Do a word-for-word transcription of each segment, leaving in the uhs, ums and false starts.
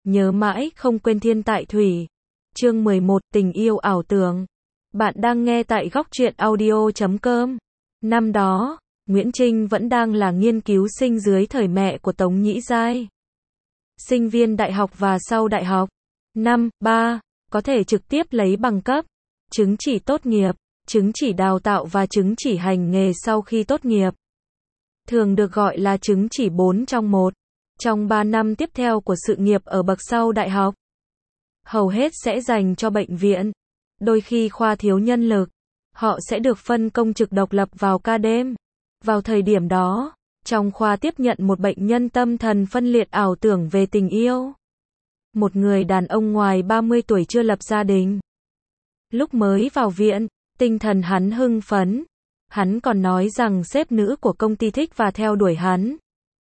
nhớ mãi không quên thiên tại thủy. Chương mười một, tình yêu ảo tưởng. Bạn đang nghe tại góc truyện audio chấm com. Năm đó, Nguyễn Trinh vẫn đang là nghiên cứu sinh dưới thời mẹ của Tống Nhĩ Giai. Sinh viên đại học và sau đại học. Năm, ba, có thể trực tiếp lấy bằng cấp, chứng chỉ tốt nghiệp, chứng chỉ đào tạo và chứng chỉ hành nghề sau khi tốt nghiệp. Thường được gọi là chứng chỉ bốn trong một. Trong ba năm tiếp theo của sự nghiệp ở bậc sau đại học, hầu hết sẽ dành cho bệnh viện. Đôi khi khoa thiếu nhân lực, họ sẽ được phân công trực độc lập vào ca đêm. Vào thời điểm đó, trong khoa tiếp nhận một bệnh nhân tâm thần phân liệt ảo tưởng về tình yêu. Một người đàn ông ngoài ba mươi tuổi chưa lập gia đình. Lúc mới vào viện, tinh thần hắn hưng phấn. Hắn còn nói rằng sếp nữ của công ty thích và theo đuổi hắn.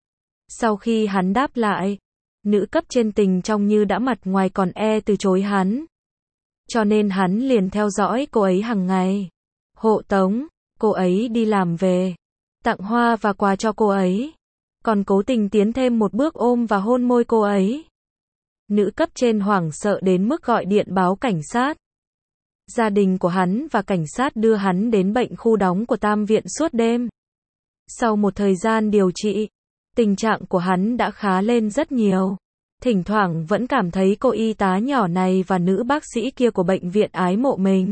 Sau khi hắn đáp lại, nữ cấp trên tình trong như đã mặt ngoài còn e từ chối hắn. Cho nên hắn liền theo dõi cô ấy hàng ngày. Hộ tống cô ấy đi làm về, tặng hoa và quà cho cô ấy. Còn cố tình tiến thêm một bước ôm và hôn môi cô ấy. Nữ cấp trên hoảng sợ đến mức gọi điện báo cảnh sát. Gia đình của hắn và cảnh sát đưa hắn đến bệnh khu đóng của Tam Viện suốt đêm. Sau một thời gian điều trị, tình trạng của hắn đã khá lên rất nhiều. Thỉnh thoảng vẫn cảm thấy cô y tá nhỏ này và nữ bác sĩ kia của bệnh viện ái mộ mình.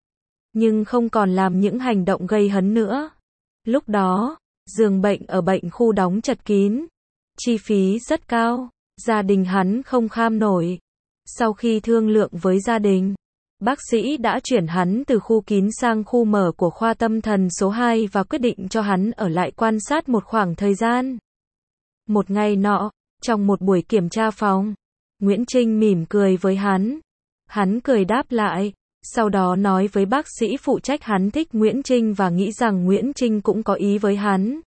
Nhưng không còn làm những hành động gây hấn nữa. Lúc đó, giường bệnh ở bệnh khu đóng chật kín. Chi phí rất cao, gia đình hắn không kham nổi. Sau khi thương lượng với gia đình, bác sĩ đã chuyển hắn từ khu kín sang khu mở của khoa tâm thần số hai và quyết định cho hắn ở lại quan sát một khoảng thời gian. Một ngày nọ, trong một buổi kiểm tra phòng, Nguyễn Trinh mỉm cười với hắn. Hắn cười đáp lại, sau đó nói với bác sĩ phụ trách hắn thích Nguyễn Trinh và nghĩ rằng Nguyễn Trinh cũng có ý với hắn.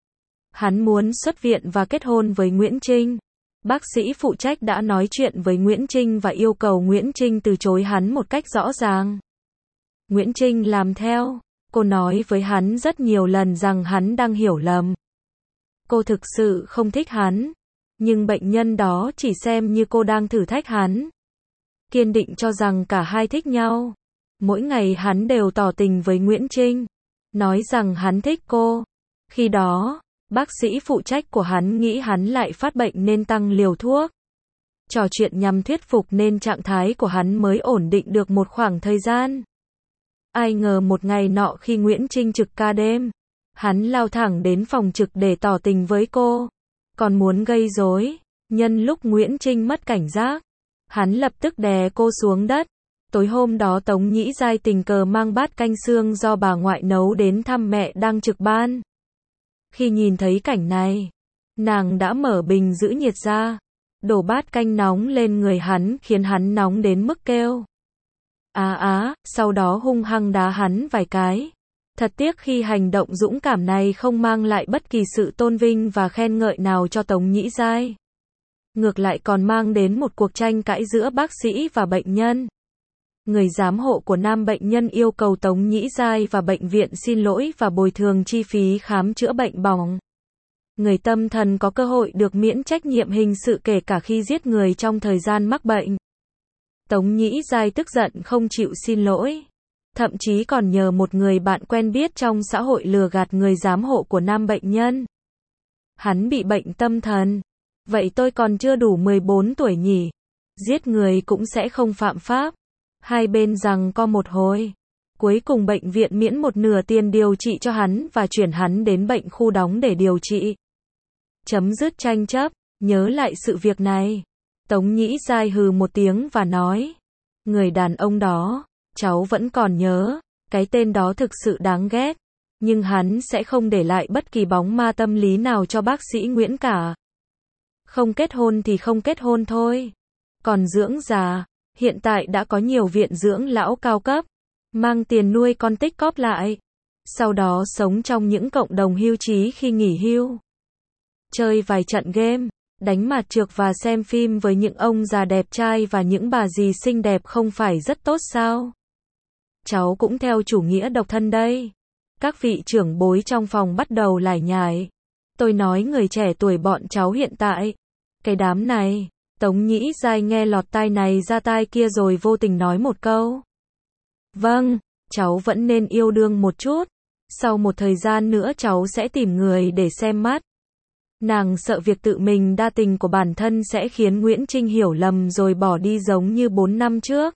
Hắn muốn xuất viện và kết hôn với Nguyễn Trinh. Bác sĩ phụ trách đã nói chuyện với Nguyễn Trinh và yêu cầu Nguyễn Trinh từ chối hắn một cách rõ ràng. Nguyễn Trinh làm theo. Cô nói với hắn rất nhiều lần rằng hắn đang hiểu lầm. Cô thực sự không thích hắn. Nhưng bệnh nhân đó chỉ xem như cô đang thử thách hắn. Kiên định cho rằng cả hai thích nhau. Mỗi ngày hắn đều tỏ tình với Nguyễn Trinh. Nói rằng hắn thích cô. Khi đó, bác sĩ phụ trách của hắn nghĩ hắn lại phát bệnh nên tăng liều thuốc. Trò chuyện nhằm thuyết phục nên trạng thái của hắn mới ổn định được một khoảng thời gian. Ai ngờ một ngày nọ khi Nguyễn Trinh trực ca đêm, hắn lao thẳng đến phòng trực để tỏ tình với cô. Còn muốn gây rối. Nhân lúc Nguyễn Trinh mất cảnh giác, hắn lập tức đè cô xuống đất. Tối hôm đó Tống Nhĩ Giai tình cờ mang bát canh xương do bà ngoại nấu đến thăm mẹ đang trực ban. Khi nhìn thấy cảnh này, nàng đã mở bình giữ nhiệt ra, đổ bát canh nóng lên người hắn khiến hắn nóng đến mức kêu á á, sau đó hung hăng đá hắn vài cái. Thật tiếc khi hành động dũng cảm này không mang lại bất kỳ sự tôn vinh và khen ngợi nào cho Tống Nhĩ Giai. Ngược lại còn mang đến một cuộc tranh cãi giữa bác sĩ và bệnh nhân. Người giám hộ của nam bệnh nhân yêu cầu Tống Nhĩ Giai và bệnh viện xin lỗi và bồi thường chi phí khám chữa bệnh bỏng. Người tâm thần có cơ hội được miễn trách nhiệm hình sự kể cả khi giết người trong thời gian mắc bệnh. Tống Nhĩ Giai tức giận không chịu xin lỗi. Thậm chí còn nhờ một người bạn quen biết trong xã hội lừa gạt người giám hộ của nam bệnh nhân. Hắn bị bệnh tâm thần. Vậy tôi còn chưa đủ mười bốn tuổi nhỉ? Giết người cũng sẽ không phạm pháp. Hai bên giằng co một hồi. Cuối cùng bệnh viện miễn một nửa tiền điều trị cho hắn và chuyển hắn đến bệnh khu đóng để điều trị. Chấm dứt tranh chấp. Nhớ lại sự việc này, Tống Nhĩ Giai hừ một tiếng và nói. Người đàn ông đó, cháu vẫn còn nhớ. Cái tên đó thực sự đáng ghét. Nhưng hắn sẽ không để lại bất kỳ bóng ma tâm lý nào cho bác sĩ Nguyễn cả. Không kết hôn thì không kết hôn thôi. Còn dưỡng già, hiện tại đã có nhiều viện dưỡng lão cao cấp. Mang tiền nuôi con tích cóp lại. Sau đó sống trong những cộng đồng hưu trí khi nghỉ hưu. Chơi vài trận game, đánh mặt trược và xem phim với những ông già đẹp trai và những bà dì xinh đẹp không phải rất tốt sao? Cháu cũng theo chủ nghĩa độc thân đây. Các vị trưởng bối trong phòng bắt đầu lải nhải. Tôi nói người trẻ tuổi bọn cháu hiện tại. Cái đám này, Tống Nhĩ Giai nghe lọt tai này ra tai kia rồi vô tình nói một câu. Vâng, cháu vẫn nên yêu đương một chút. Sau một thời gian nữa cháu sẽ tìm người để xem mắt. Nàng sợ việc tự mình đa tình của bản thân sẽ khiến Nguyễn Trinh hiểu lầm rồi bỏ đi giống như bốn năm trước.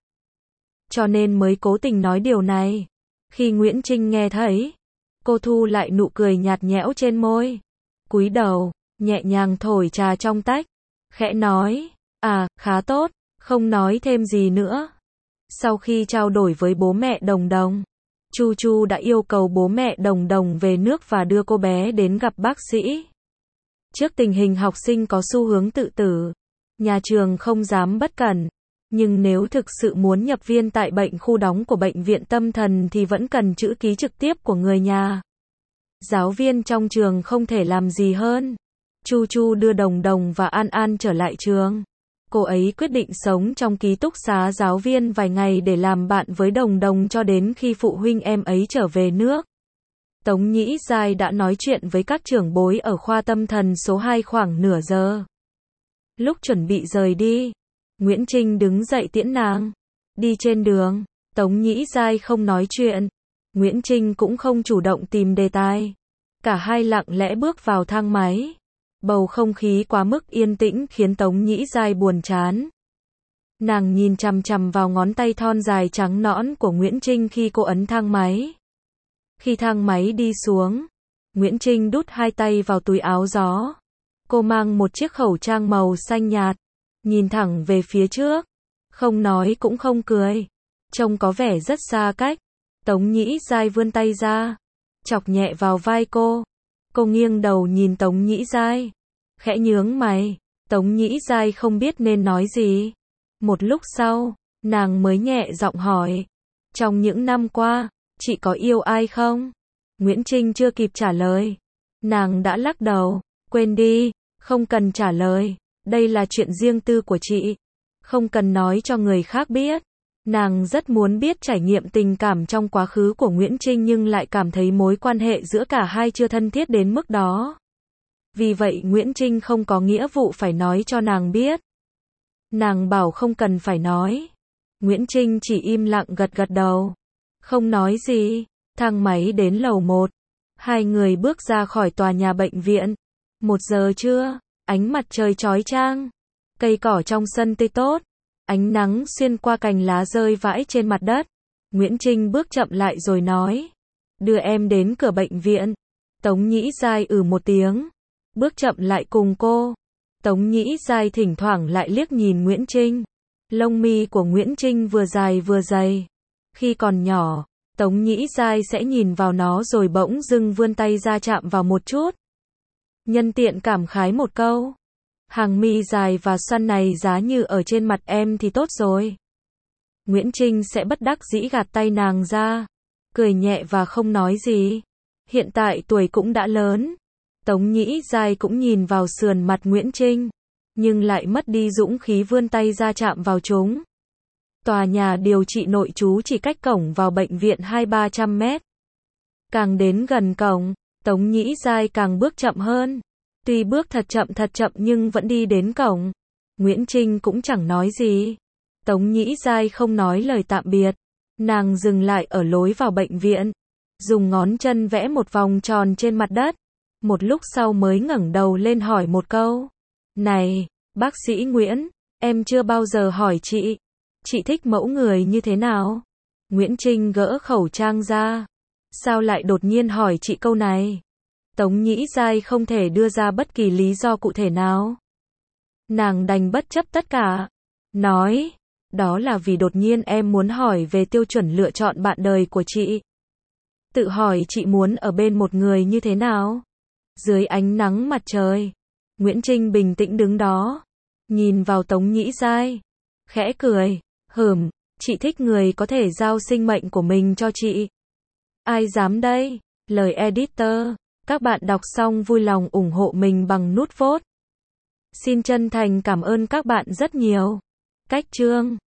Cho nên mới cố tình nói điều này. Khi Nguyễn Trinh nghe thấy, cô thu lại nụ cười nhạt nhẽo trên môi. Cúi đầu, nhẹ nhàng thổi trà trong tách. Khẽ nói, à, khá tốt, không nói thêm gì nữa. Sau khi trao đổi với bố mẹ Đồng Đồng, Chu Chu đã yêu cầu bố mẹ Đồng Đồng về nước và đưa cô bé đến gặp bác sĩ. Trước tình hình học sinh có xu hướng tự tử, nhà trường không dám bất cẩn. Nhưng nếu thực sự muốn nhập viên tại bệnh khu đóng của bệnh viện tâm thần thì vẫn cần chữ ký trực tiếp của người nhà. Giáo viên trong trường không thể làm gì hơn. Chu Chu đưa Đồng Đồng và An An trở lại trường. Cô ấy quyết định sống trong ký túc xá giáo viên vài ngày để làm bạn với Đồng Đồng cho đến khi phụ huynh em ấy trở về nước. Tống Nhĩ Giai đã nói chuyện với các trưởng bối ở khoa tâm thần số hai khoảng nửa giờ. Lúc chuẩn bị rời đi, Nguyễn Trinh đứng dậy tiễn nàng. Đi trên đường, Tống Nhĩ Giai không nói chuyện. Nguyễn Trinh cũng không chủ động tìm đề tài. Cả hai lặng lẽ bước vào thang máy. Bầu không khí quá mức yên tĩnh khiến Tống Nhĩ Giai buồn chán. Nàng nhìn chằm chằm vào ngón tay thon dài trắng nõn của Nguyễn Trinh khi cô ấn thang máy. Khi thang máy đi xuống, Nguyễn Trinh đút hai tay vào túi áo gió. Cô mang một chiếc khẩu trang màu xanh nhạt, nhìn thẳng về phía trước, không nói cũng không cười, trông có vẻ rất xa cách. Tống Nhĩ Giai vươn tay ra, chọc nhẹ vào vai cô. Cô nghiêng đầu nhìn Tống Nhĩ Giai, khẽ nhướng mày. Tống Nhĩ Giai không biết nên nói gì. Một lúc sau, nàng mới nhẹ giọng hỏi, trong những năm qua, chị có yêu ai không? Nguyễn Trinh chưa kịp trả lời, nàng đã lắc đầu, quên đi, không cần trả lời, đây là chuyện riêng tư của chị, không cần nói cho người khác biết. Nàng rất muốn biết trải nghiệm tình cảm trong quá khứ của Nguyễn Trinh nhưng lại cảm thấy mối quan hệ giữa cả hai chưa thân thiết đến mức đó. Vì vậy Nguyễn Trinh không có nghĩa vụ phải nói cho nàng biết. Nàng bảo không cần phải nói. Nguyễn Trinh chỉ im lặng gật gật đầu, không nói gì. Thang máy đến lầu một. Hai người bước ra khỏi tòa nhà bệnh viện. Một giờ trưa, ánh mặt trời chói chang. Cây cỏ trong sân tươi tốt. Ánh nắng xuyên qua cành lá rơi vãi trên mặt đất. Nguyễn Trinh bước chậm lại rồi nói, đưa em đến cửa bệnh viện. Tống Nhĩ Giai ừ một tiếng, bước chậm lại cùng cô. Tống Nhĩ Giai thỉnh thoảng lại liếc nhìn Nguyễn Trinh. Lông mi của Nguyễn Trinh vừa dài vừa dày. Khi còn nhỏ, Tống Nhĩ Giai sẽ nhìn vào nó rồi bỗng dưng vươn tay ra chạm vào một chút. Nhân tiện cảm khái một câu, hàng mi dài và xoăn này giá như ở trên mặt em thì tốt rồi. Nguyễn Trinh sẽ bất đắc dĩ gạt tay nàng ra, cười nhẹ và không nói gì. Hiện tại tuổi cũng đã lớn. Tống Nhĩ Giai cũng nhìn vào sườn mặt Nguyễn Trinh, nhưng lại mất đi dũng khí vươn tay ra chạm vào chúng. Tòa nhà điều trị nội trú chỉ cách cổng vào bệnh viện hai ba trăm mét. Càng đến gần cổng, Tống Nhĩ Giai càng bước chậm hơn. Tuy bước thật chậm thật chậm nhưng vẫn đi đến cổng. Nguyễn Trinh cũng chẳng nói gì. Tống Nhĩ Giai không nói lời tạm biệt. Nàng dừng lại ở lối vào bệnh viện, dùng ngón chân vẽ một vòng tròn trên mặt đất. Một lúc sau mới ngẩng đầu lên hỏi một câu. Này, bác sĩ Nguyễn, em chưa bao giờ hỏi chị. Chị thích mẫu người như thế nào? Nguyễn Trinh gỡ khẩu trang ra. Sao lại đột nhiên hỏi chị câu này? Tống Nhĩ Giai không thể đưa ra bất kỳ lý do cụ thể nào. Nàng đành bất chấp tất cả. Nói, đó là vì đột nhiên em muốn hỏi về tiêu chuẩn lựa chọn bạn đời của chị. Tự hỏi chị muốn ở bên một người như thế nào? Dưới ánh nắng mặt trời, Nguyễn Trinh bình tĩnh đứng đó, nhìn vào Tống Nhĩ Giai, khẽ cười, hừm, chị thích người có thể giao sinh mệnh của mình cho chị. Ai dám đây? Lời editor. Các bạn đọc xong vui lòng ủng hộ mình bằng nút vote. Xin chân thành cảm ơn các bạn rất nhiều. Cách chương